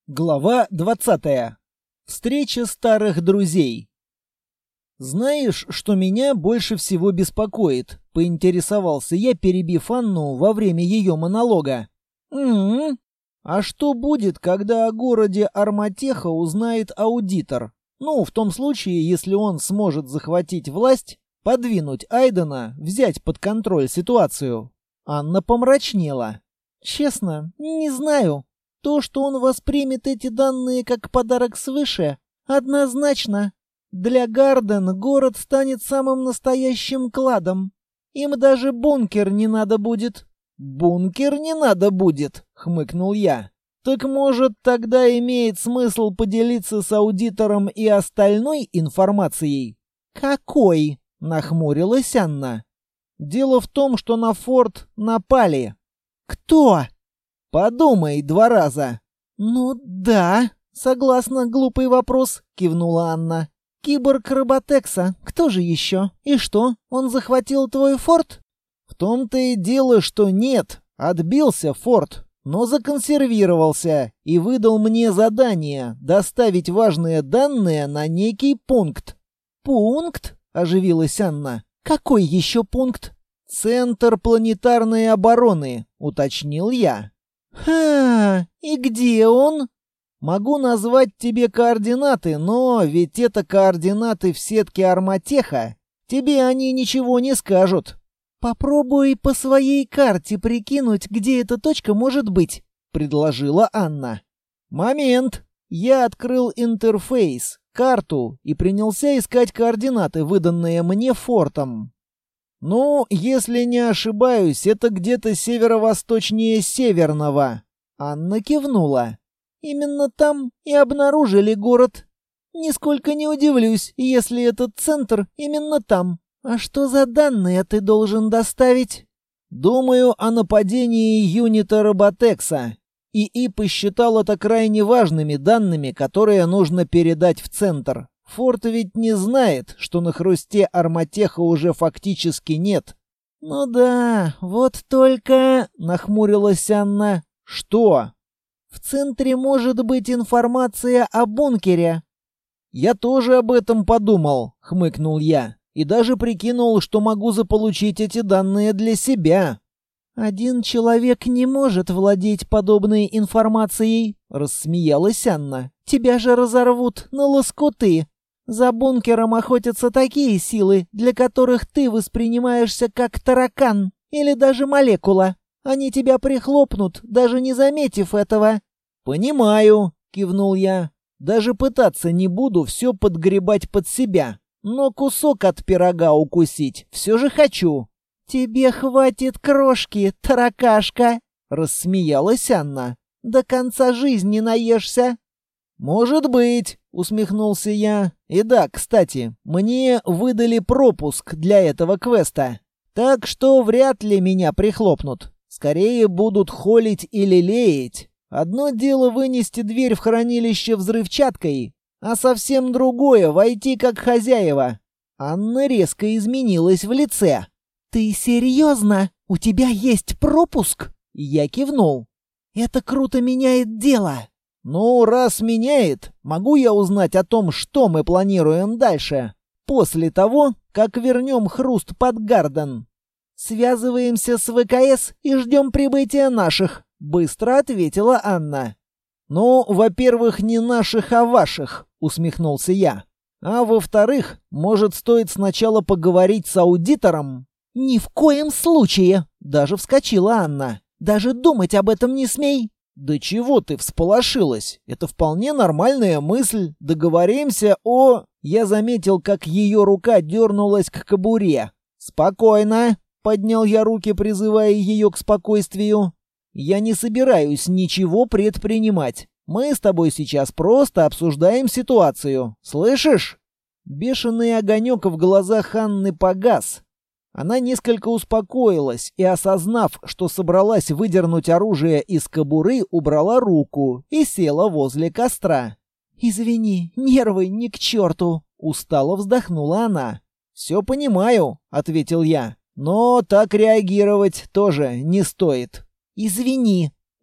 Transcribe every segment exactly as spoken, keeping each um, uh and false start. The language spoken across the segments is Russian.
Глава двадцатая. Встреча старых друзей. «Знаешь, что меня больше всего беспокоит?» — поинтересовался я, перебив Анну во время ее монолога. «М-м-м. А что будет, когда о городе Арматеха узнает аудитор? Ну, в том случае, если он сможет захватить власть, подвинуть Айдена, взять под контроль ситуацию». Анна помрачнела. «Честно, не знаю. То, что он воспримет эти данные как подарок свыше, однозначно. Для Гарден город станет самым настоящим кладом. Им даже бункер не надо будет». «Бункер не надо будет», — хмыкнул я. «Так, может, тогда имеет смысл поделиться с аудитором и остальной информацией?» «Какой?» — нахмурилась Анна. «Дело в том, что на форт напали». «Кто?» «Подумай два раза». «Ну да, согласна, глупый вопрос», — кивнула Анна. «Киборг Роботекса, кто же еще? И что, он захватил твой форт?» «В том-то и дело, что нет. Отбился форт, но законсервировался и выдал мне задание доставить важные данные на некий пункт». «Пункт?» — оживилась Анна. «Какой еще пункт?» «Центр планетарной обороны», — уточнил я. «Ха, и где он?» «Могу назвать тебе координаты, но ведь это координаты в сетке Арматеха. Тебе они ничего не скажут». «Попробуй по своей карте прикинуть, где эта точка может быть», — предложила Анна. «Момент». Я открыл интерфейс, карту и принялся искать координаты, выданные мне фортом. «Ну, если не ошибаюсь, это где-то северо-восточнее Северного». Анна кивнула. «Именно там и обнаружили город. Нисколько не удивлюсь, если этот центр именно там. А что за данные ты должен доставить?» «Думаю о нападении юнита Роботекса. ИИ посчитал это крайне важными данными, которые нужно передать в центр. Форт ведь не знает, что на хрусте Арматеха уже фактически нет». «Ну да, вот только...» — нахмурилась Анна. «Что?» «В центре может быть информация о бункере». «Я тоже об этом подумал», — хмыкнул я. «И даже прикинул, что могу заполучить эти данные для себя». «Один человек не может владеть подобной информацией», — рассмеялась Анна. «Тебя же разорвут на лоскуты. За бункером охотятся такие силы, для которых ты воспринимаешься как таракан или даже молекула. Они тебя прихлопнут, даже не заметив этого». «Понимаю», — кивнул я. «Даже пытаться не буду все подгребать под себя. Но кусок от пирога укусить все же хочу». «Тебе хватит крошки, таракашка», — рассмеялась Анна. «До конца жизни наешься». «Может быть», — усмехнулся я. «И да, кстати, мне выдали пропуск для этого квеста. Так что вряд ли меня прихлопнут. Скорее будут холить или леять. Одно дело вынести дверь в хранилище взрывчаткой, а совсем другое — войти как хозяева». Анна резко изменилась в лице. «Ты серьезно? У тебя есть пропуск?» Я кивнул. «Это круто меняет дело». «Ну, раз меняет, могу я узнать о том, что мы планируем дальше, после того, как вернем хруст под Гарден?» «Связываемся с ВКС и ждем прибытия наших», — быстро ответила Анна. «Ну, во-первых, не наших, а ваших», — усмехнулся я. «А во-вторых, может, стоит сначала поговорить с аудитором?» «Ни в коем случае!» — даже вскочила Анна. «Даже думать об этом не смей!» «Да чего ты всполошилась? Это вполне нормальная мысль. Договоримся о...» Я заметил, как ее рука дернулась к кобуре. «Спокойно!» — поднял я руки, призывая ее к спокойствию. «Я не собираюсь ничего предпринимать. Мы с тобой сейчас просто обсуждаем ситуацию. Слышишь?» Бешеный огонек в глазах Анны погас. Она несколько успокоилась и, осознав, что собралась выдернуть оружие из кобуры, убрала руку и села возле костра. «Извини, нервы ни к черту!» — устало вздохнула она. «Все понимаю», — ответил я, — «но так реагировать тоже не стоит». «Извини».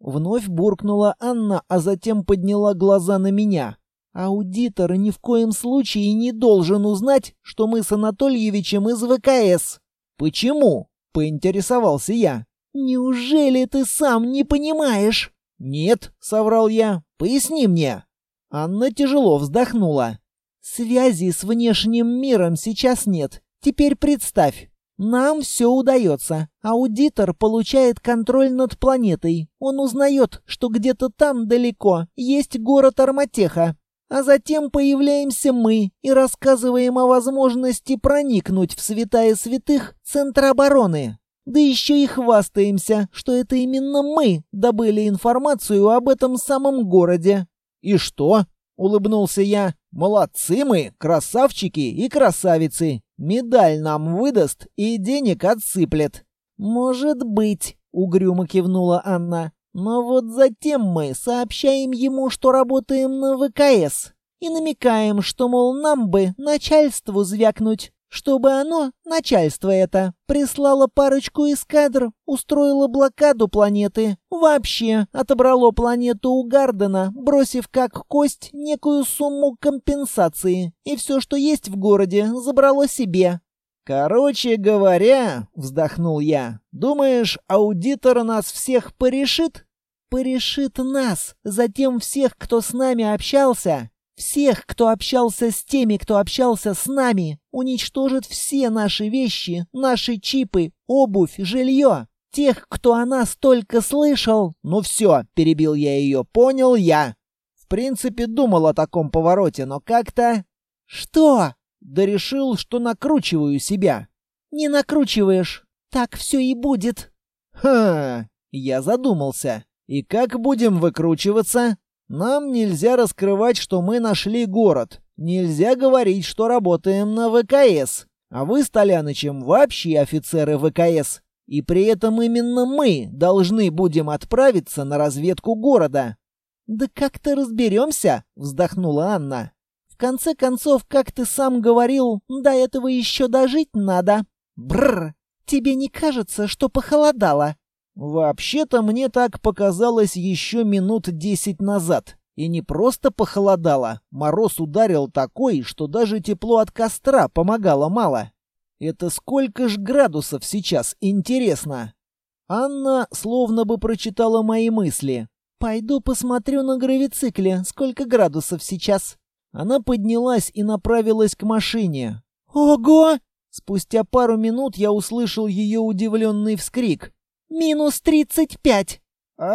Вновь буркнула Анна, а затем подняла глаза на меня. Аудитор ни в коем случае не должен узнать, что мы с Анатольевичем из ВКС. Почему? Поинтересовался я. Неужели ты сам не понимаешь? Нет, соврал я. Поясни мне. Анна тяжело вздохнула. Связи с внешним миром сейчас нет. Теперь представь. Нам все удается. Аудитор получает контроль над планетой. Он узнает, что где-то там далеко есть город Арматеха. А затем появляемся мы и рассказываем о возможности проникнуть в святая святых Центра обороны. Да еще и хвастаемся, что это именно мы добыли информацию об этом самом городе. «И что?» — улыбнулся я. «Молодцы мы, красавчики и красавицы. Медаль нам выдаст и денег отсыплет». «Может быть», — угрюмо кивнула Анна. «Но вот затем мы сообщаем ему, что работаем на ВКС, и намекаем, что, мол, нам бы начальству звякнуть, чтобы оно, начальство это, прислало парочку эскадр, устроило блокаду планеты, вообще отобрало планету у Гардена, бросив как кость некую сумму компенсации, и все, что есть в городе, забрало себе». «Короче говоря», — вздохнул я, — «думаешь, аудитор нас всех порешит?» «Порешит нас, затем всех, кто с нами общался, всех, кто общался с теми, кто общался с нами, уничтожит все наши вещи, наши чипы, обувь, жилье. Тех, кто о нас только слышал...» «Ну все», — перебил я ее, — «понял я. В принципе, думал о таком повороте, но как-то...» «Что?» «Да решил, что накручиваю себя». «Не накручиваешь. Так все и будет». «Ха!» Я задумался. «И как будем выкручиваться? Нам нельзя раскрывать, что мы нашли город. Нельзя говорить, что работаем на ВКС. А вы с Толянычем вообще офицеры ВКС. И при этом именно мы должны будем отправиться на разведку города». «Да как-то разберемся», — вздохнула Анна. «В конце концов, как ты сам говорил, до этого еще дожить надо. Бррр, тебе не кажется, что похолодало?» «Вообще-то мне так показалось еще минут десять назад. И не просто похолодало. Мороз ударил такой, что даже тепло от костра помогало мало. Это сколько ж градусов сейчас, интересно?» Анна словно бы прочитала мои мысли. «Пойду посмотрю на гравицикле, сколько градусов сейчас». Она поднялась и направилась к машине. «Ого!» Спустя пару минут я услышал ее удивленный вскрик. «Минус тридцать пять!»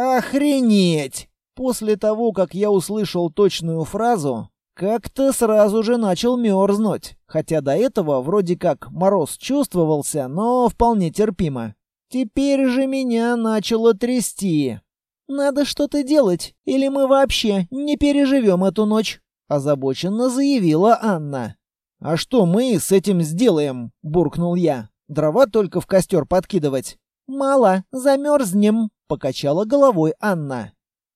«Охренеть!» После того, как я услышал точную фразу, как-то сразу же начал мерзнуть. Хотя до этого вроде как мороз чувствовался, но вполне терпимо. Теперь же меня начало трясти. «Надо что-то делать, или мы вообще не переживем эту ночь», — озабоченно заявила Анна. «А что мы с этим сделаем?» — буркнул я. «Дрова только в костер подкидывать». «Мало, замерзнем», — покачала головой Анна.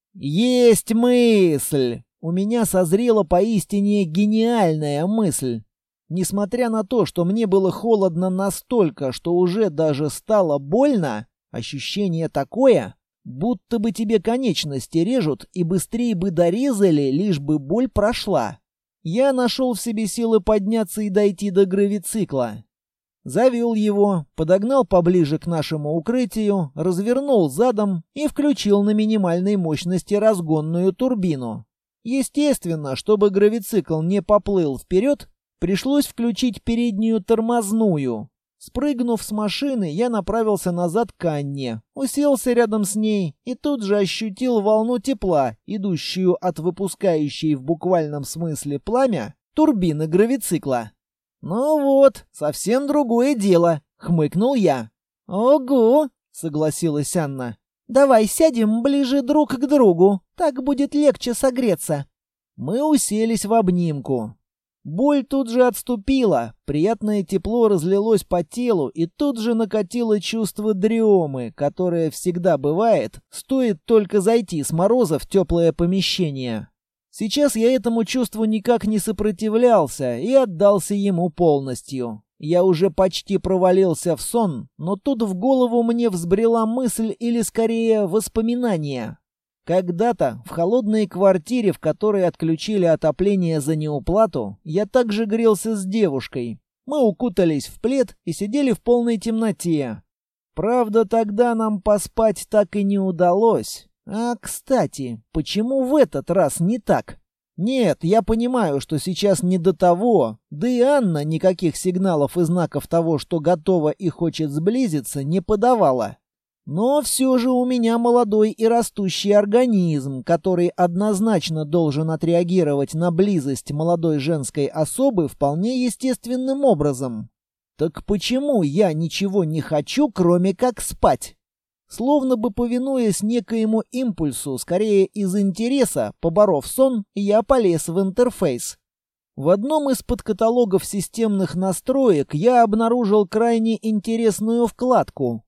«Есть мысль!» У меня созрела поистине гениальная мысль. Несмотря на то, что мне было холодно настолько, что уже даже стало больно, ощущение такое, будто бы тебе конечности режут и быстрее бы дорезали, лишь бы боль прошла. Я нашел в себе силы подняться и дойти до гравицикла. Завел его, подогнал поближе к нашему укрытию, развернул задом и включил на минимальной мощности разгонную турбину. Естественно, чтобы гравицикл не поплыл вперед, пришлось включить переднюю тормозную. Спрыгнув с машины, я направился назад к Анне, уселся рядом с ней и тут же ощутил волну тепла, идущую от выпускающей в буквальном смысле пламя турбины гравицикла. «Ну вот, совсем другое дело», — хмыкнул я. «Ого», — согласилась Анна. «Давай сядем ближе друг к другу, так будет легче согреться». Мы уселись в обнимку. Боль тут же отступила, приятное тепло разлилось по телу, и тут же накатило чувство дремы, которое всегда бывает, стоит только зайти с мороза в теплое помещение. Сейчас я этому чувству никак не сопротивлялся и отдался ему полностью. Я уже почти провалился в сон, но тут в голову мне взбрела мысль или скорее воспоминание. Когда-то в холодной квартире, в которой отключили отопление за неуплату, я также грелся с девушкой. Мы укутались в плед и сидели в полной темноте. Правда, тогда нам поспать так и не удалось. А, кстати, почему в этот раз не так? Нет, я понимаю, что сейчас не до того, да и Анна никаких сигналов и знаков того, что готова и хочет сблизиться, не подавала. Но все же у меня молодой и растущий организм, который однозначно должен отреагировать на близость молодой женской особы вполне естественным образом. Так почему я ничего не хочу, кроме как спать? Словно бы повинуясь некоему импульсу, скорее из интереса, поборов сон, я полез в интерфейс. В одном из подкаталогов системных настроек я обнаружил крайне интересную вкладку.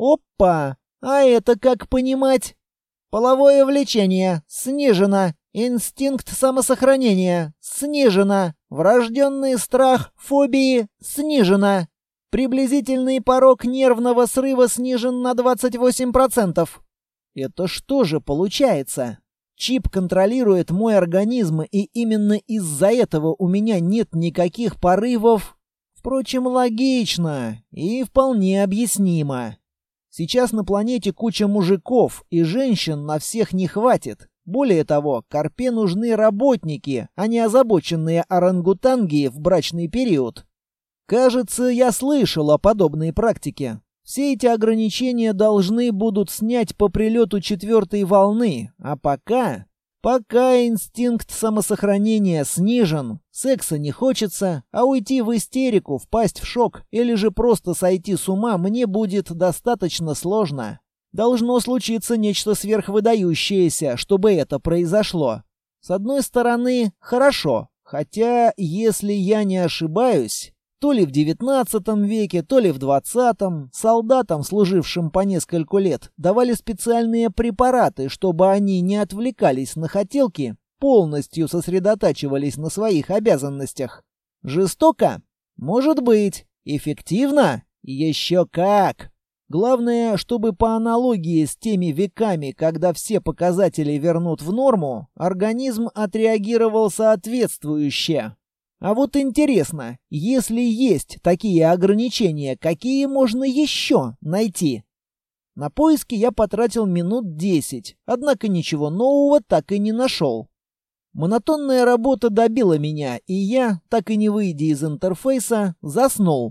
Опа! А это как понимать? Половое влечение снижено. Инстинкт самосохранения снижено. Врожденный страх, фобии снижено. Приблизительный порог нервного срыва снижен на двадцать восемь процентов. Это что же получается? Чип контролирует мой организм, и именно из-за этого у меня нет никаких порывов. Впрочем, логично и вполне объяснимо. Сейчас на планете куча мужиков, и женщин на всех не хватит. Более того, Карпе нужны работники, а не озабоченные орангутанги в брачный период. Кажется, я слышал о подобной практике. Все эти ограничения должны будут снять по прилету четвертой волны, а пока... Пока инстинкт самосохранения снижен, секса не хочется, а уйти в истерику, впасть в шок или же просто сойти с ума мне будет достаточно сложно. Должно случиться нечто сверхвыдающееся, чтобы это произошло. С одной стороны, хорошо, хотя, если я не ошибаюсь... То ли в девятнадцатом веке, то ли в двадцатом солдатам, служившим по нескольку лет, давали специальные препараты, чтобы они не отвлекались на хотелки, полностью сосредотачивались на своих обязанностях. Жестоко? Может быть. Эффективно? Еще как. Главное, чтобы по аналогии с теми веками, когда все показатели вернут в норму, организм отреагировал соответствующе. А вот интересно, если есть такие ограничения, какие можно еще найти? На поиски я потратил минут десять, однако ничего нового так и не нашел. Монотонная работа добила меня, и я, так и не выйдя из интерфейса, заснул.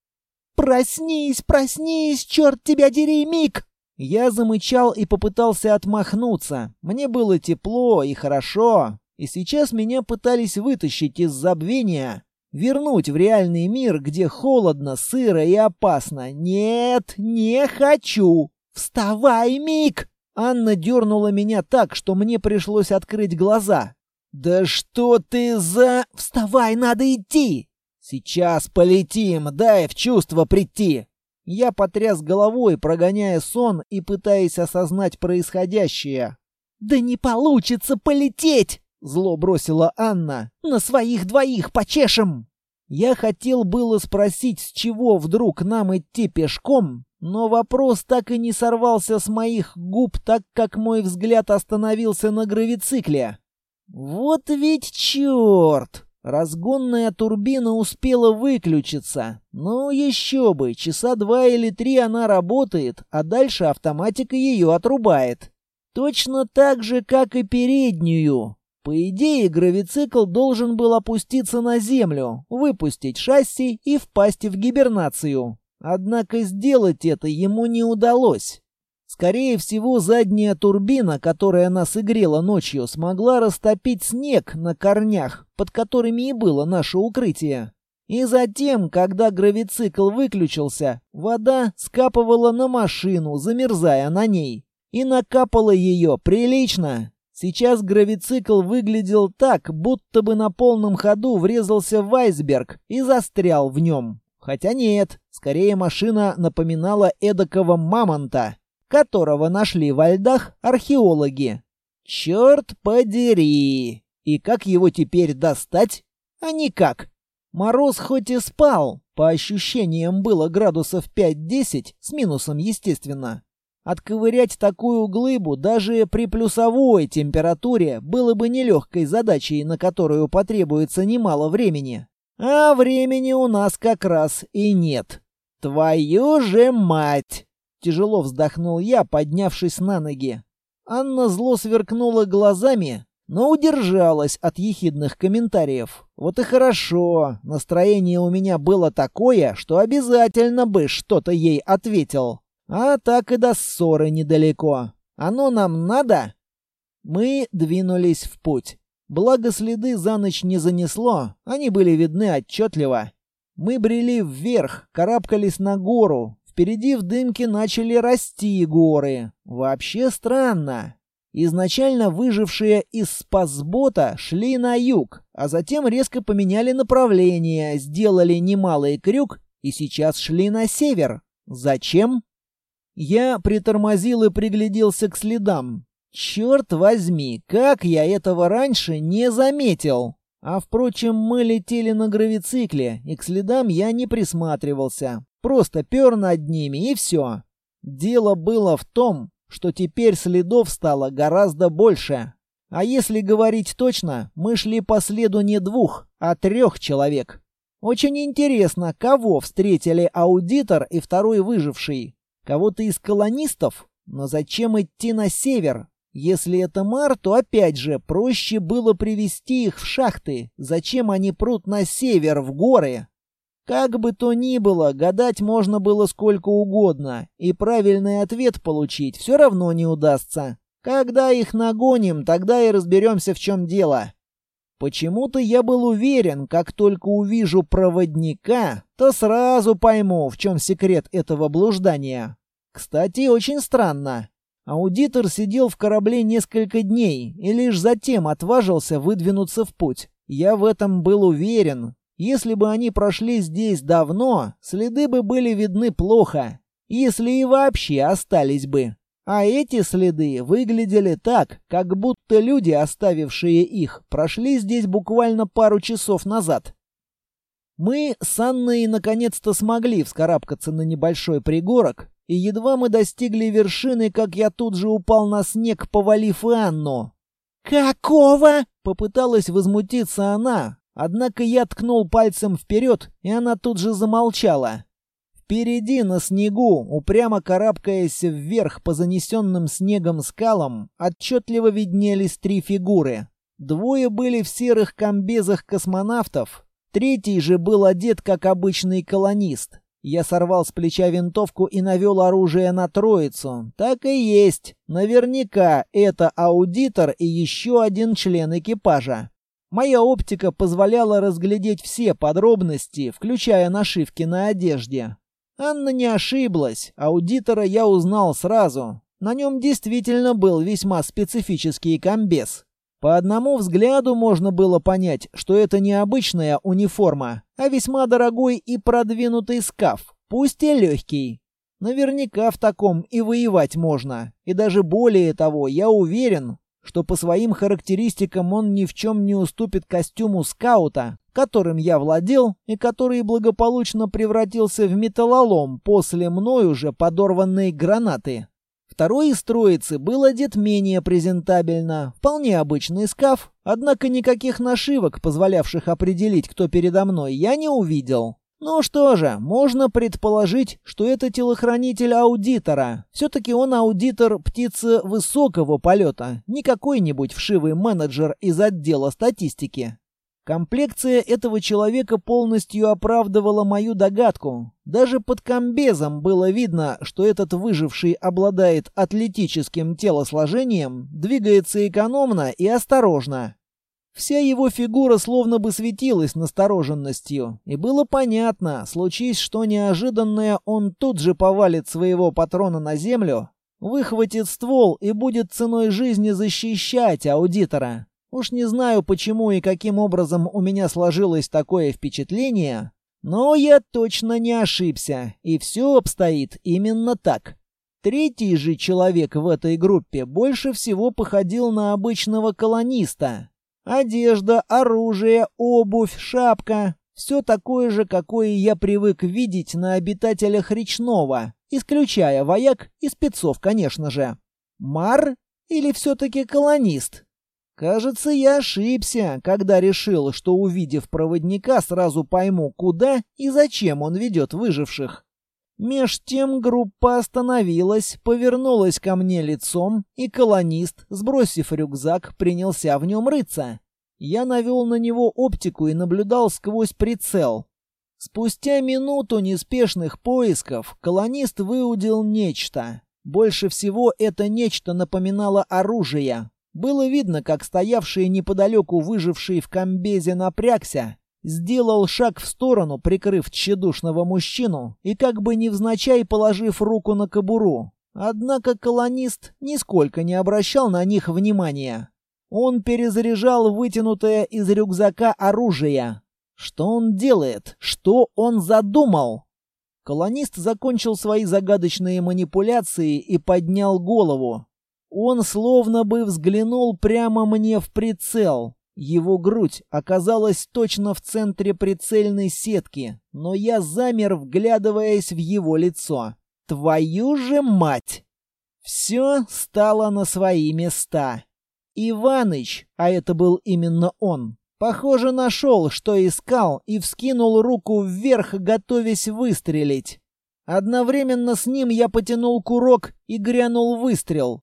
«Проснись, проснись, черт тебя дери, Мик!» Я замычал и попытался отмахнуться. Мне было тепло и хорошо. И сейчас меня пытались вытащить из забвения, вернуть в реальный мир, где холодно, сыро и опасно. Нет, не хочу. Вставай, Мик! Анна дернула меня так, что мне пришлось открыть глаза. Да что ты за... Вставай, надо идти! Сейчас полетим, дай в чувство прийти. Я потряс головой, прогоняя сон и пытаясь осознать происходящее. Да не получится полететь! Зло бросила Анна. «На своих двоих почешем!» Я хотел было спросить, с чего вдруг нам идти пешком, но вопрос так и не сорвался с моих губ, так как мой взгляд остановился на гравицикле. Вот ведь черт! Разгонная турбина успела выключиться. Ну еще бы, часа два или три она работает, а дальше автоматика ее отрубает. Точно так же, как и переднюю. По идее, гравицикл должен был опуститься на землю, выпустить шасси и впасть в гибернацию. Однако сделать это ему не удалось. Скорее всего, задняя турбина, которая нас и грела ночью, смогла растопить снег на корнях, под которыми и было наше укрытие. И затем, когда гравицикл выключился, вода скапывала на машину, замерзая на ней. И накапала ее прилично. Сейчас гравицикл выглядел так, будто бы на полном ходу врезался в айсберг и застрял в нем. Хотя нет, скорее машина напоминала эдакого мамонта, которого нашли во льдах археологи. Черт подери! И как его теперь достать? А никак. Мороз хоть и спал, по ощущениям было градусов пять-десять, с минусом естественно. Отковырять такую глыбу даже при плюсовой температуре было бы нелегкой задачей, на которую потребуется немало времени. А времени у нас как раз и нет. Твою же мать! Тяжело вздохнул я, поднявшись на ноги. Анна зло сверкнула глазами, но удержалась от ехидных комментариев. Вот и хорошо, настроение у меня было такое, что обязательно бы что-то ей ответил. А так и до ссоры недалеко. Оно нам надо? Мы двинулись в путь. Благо следы за ночь не занесло, они были видны отчетливо. Мы брели вверх, карабкались на гору. Впереди в дымке начали расти горы. Вообще странно. Изначально выжившие из спасбота шли на юг, а затем резко поменяли направление, сделали немалый крюк и сейчас шли на север. Зачем? Я притормозил и пригляделся к следам. Черт возьми, как я этого раньше не заметил. А впрочем, мы летели на гравицикле, и к следам я не присматривался. Просто пер над ними, и все. Дело было в том, что теперь следов стало гораздо больше. А если говорить точно, мы шли по следу не двух, а трех человек. Очень интересно, кого встретили аудитор и второй выживший. Кого-то из колонистов? Но зачем идти на север? Если это Мар, то опять же проще было привести их в шахты. Зачем они прут на север, в горы? Как бы то ни было, гадать можно было сколько угодно, и правильный ответ получить все равно не удастся. Когда их нагоним, тогда и разберемся, в чем дело. Почему-то я был уверен, как только увижу проводника, то сразу пойму, в чем секрет этого блуждания. Кстати, очень странно. Аудитор сидел в корабле несколько дней и лишь затем отважился выдвинуться в путь. Я в этом был уверен. Если бы они прошли здесь давно, следы бы были видны плохо, если и вообще остались бы. А эти следы выглядели так, как будто люди, оставившие их, прошли здесь буквально пару часов назад. Мы с Анной наконец-то смогли вскарабкаться на небольшой пригорок, и едва мы достигли вершины, как я тут же упал на снег, повалив и Анну. «Какого?» — попыталась возмутиться она, однако я ткнул пальцем вперед, и она тут же замолчала. Впереди на снегу, упрямо карабкаясь вверх по занесенным снегом скалам, отчетливо виднелись три фигуры. Двое были в серых комбезах космонавтов, третий же был одет как обычный колонист. Я сорвал с плеча винтовку и навел оружие на троицу. Так и есть. Наверняка это аудитор и еще один член экипажа. Моя оптика позволяла разглядеть все подробности, включая нашивки на одежде. Анна не ошиблась. Аудитора я узнал сразу. На нем действительно был весьма специфический комбез. По одному взгляду можно было понять, что это не обычная униформа, а весьма дорогой и продвинутый скаф, пусть и легкий. Наверняка в таком и воевать можно. И даже более того, я уверен, что по своим характеристикам он ни в чем не уступит костюму скаута, которым я владел и который благополучно превратился в металлолом после мной уже подорванной гранаты. Второй из троицы был одет менее презентабельно, вполне обычный скаф, однако никаких нашивок, позволявших определить, кто передо мной, я не увидел. Ну что же, можно предположить, что это телохранитель аудитора. Все-таки он аудитор птицы высокого полета, не какой-нибудь вшивый менеджер из отдела статистики. Комплекция этого человека полностью оправдывала мою догадку. Даже под комбезом было видно, что этот выживший обладает атлетическим телосложением, двигается экономно и осторожно. Вся его фигура словно бы светилась настороженностью, и было понятно, случись что неожиданное, он тут же повалит своего патрона на землю, выхватит ствол и будет ценой жизни защищать аудитора. Уж не знаю, почему и каким образом у меня сложилось такое впечатление, но я точно не ошибся, и все обстоит именно так. Третий же человек в этой группе больше всего походил на обычного колониста. Одежда, оружие, обувь, шапка — Все такое же, какое я привык видеть на обитателях речного, исключая вояк и спецов, конечно же. Мар или все-таки колонист? Кажется, я ошибся, когда решил, что, увидев проводника, сразу пойму, куда и зачем он ведет выживших. Меж тем группа остановилась, повернулась ко мне лицом, и колонист, сбросив рюкзак, принялся в нем рыться. Я навел на него оптику и наблюдал сквозь прицел. Спустя минуту неспешных поисков колонист выудил нечто. Больше всего это нечто напоминало оружие. Было видно, как стоявший неподалеку выживший в комбезе напрягся, сделал шаг в сторону, прикрыв тщедушного мужчину, и как бы невзначай положив руку на кобуру. Однако колонист нисколько не обращал на них внимания. Он перезаряжал вытянутое из рюкзака оружие. Что он делает? Что он задумал? Колонист закончил свои загадочные манипуляции и поднял голову. Он словно бы взглянул прямо мне в прицел. Его грудь оказалась точно в центре прицельной сетки, но я замер, вглядываясь в его лицо. Твою же мать! Все стало на свои места. Иваныч, а это был именно он, похоже, нашел, что искал, и вскинул руку вверх, готовясь выстрелить. Одновременно с ним я потянул курок и грянул выстрел.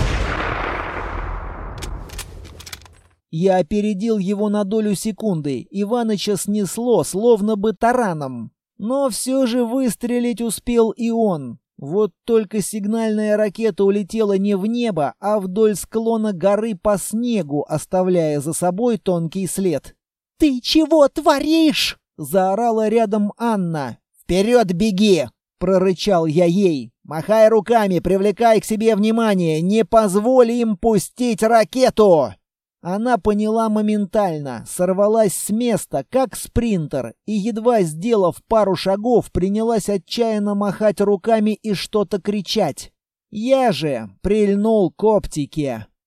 Я опередил его на долю секунды. Иваныча снесло, словно бы тараном. Но все же выстрелить успел и он. Вот только сигнальная ракета улетела не в небо, а вдоль склона горы по снегу, оставляя за собой тонкий след. «Ты чего творишь?» — заорала рядом Анна. «Вперед беги!» — прорычал я ей. «Махай руками, привлекай к себе внимание, не позволь им пустить ракету!» Она поняла моментально, сорвалась с места, как спринтер, и, едва сделав пару шагов, принялась отчаянно махать руками и что-то кричать. Я же прильнул к оптике.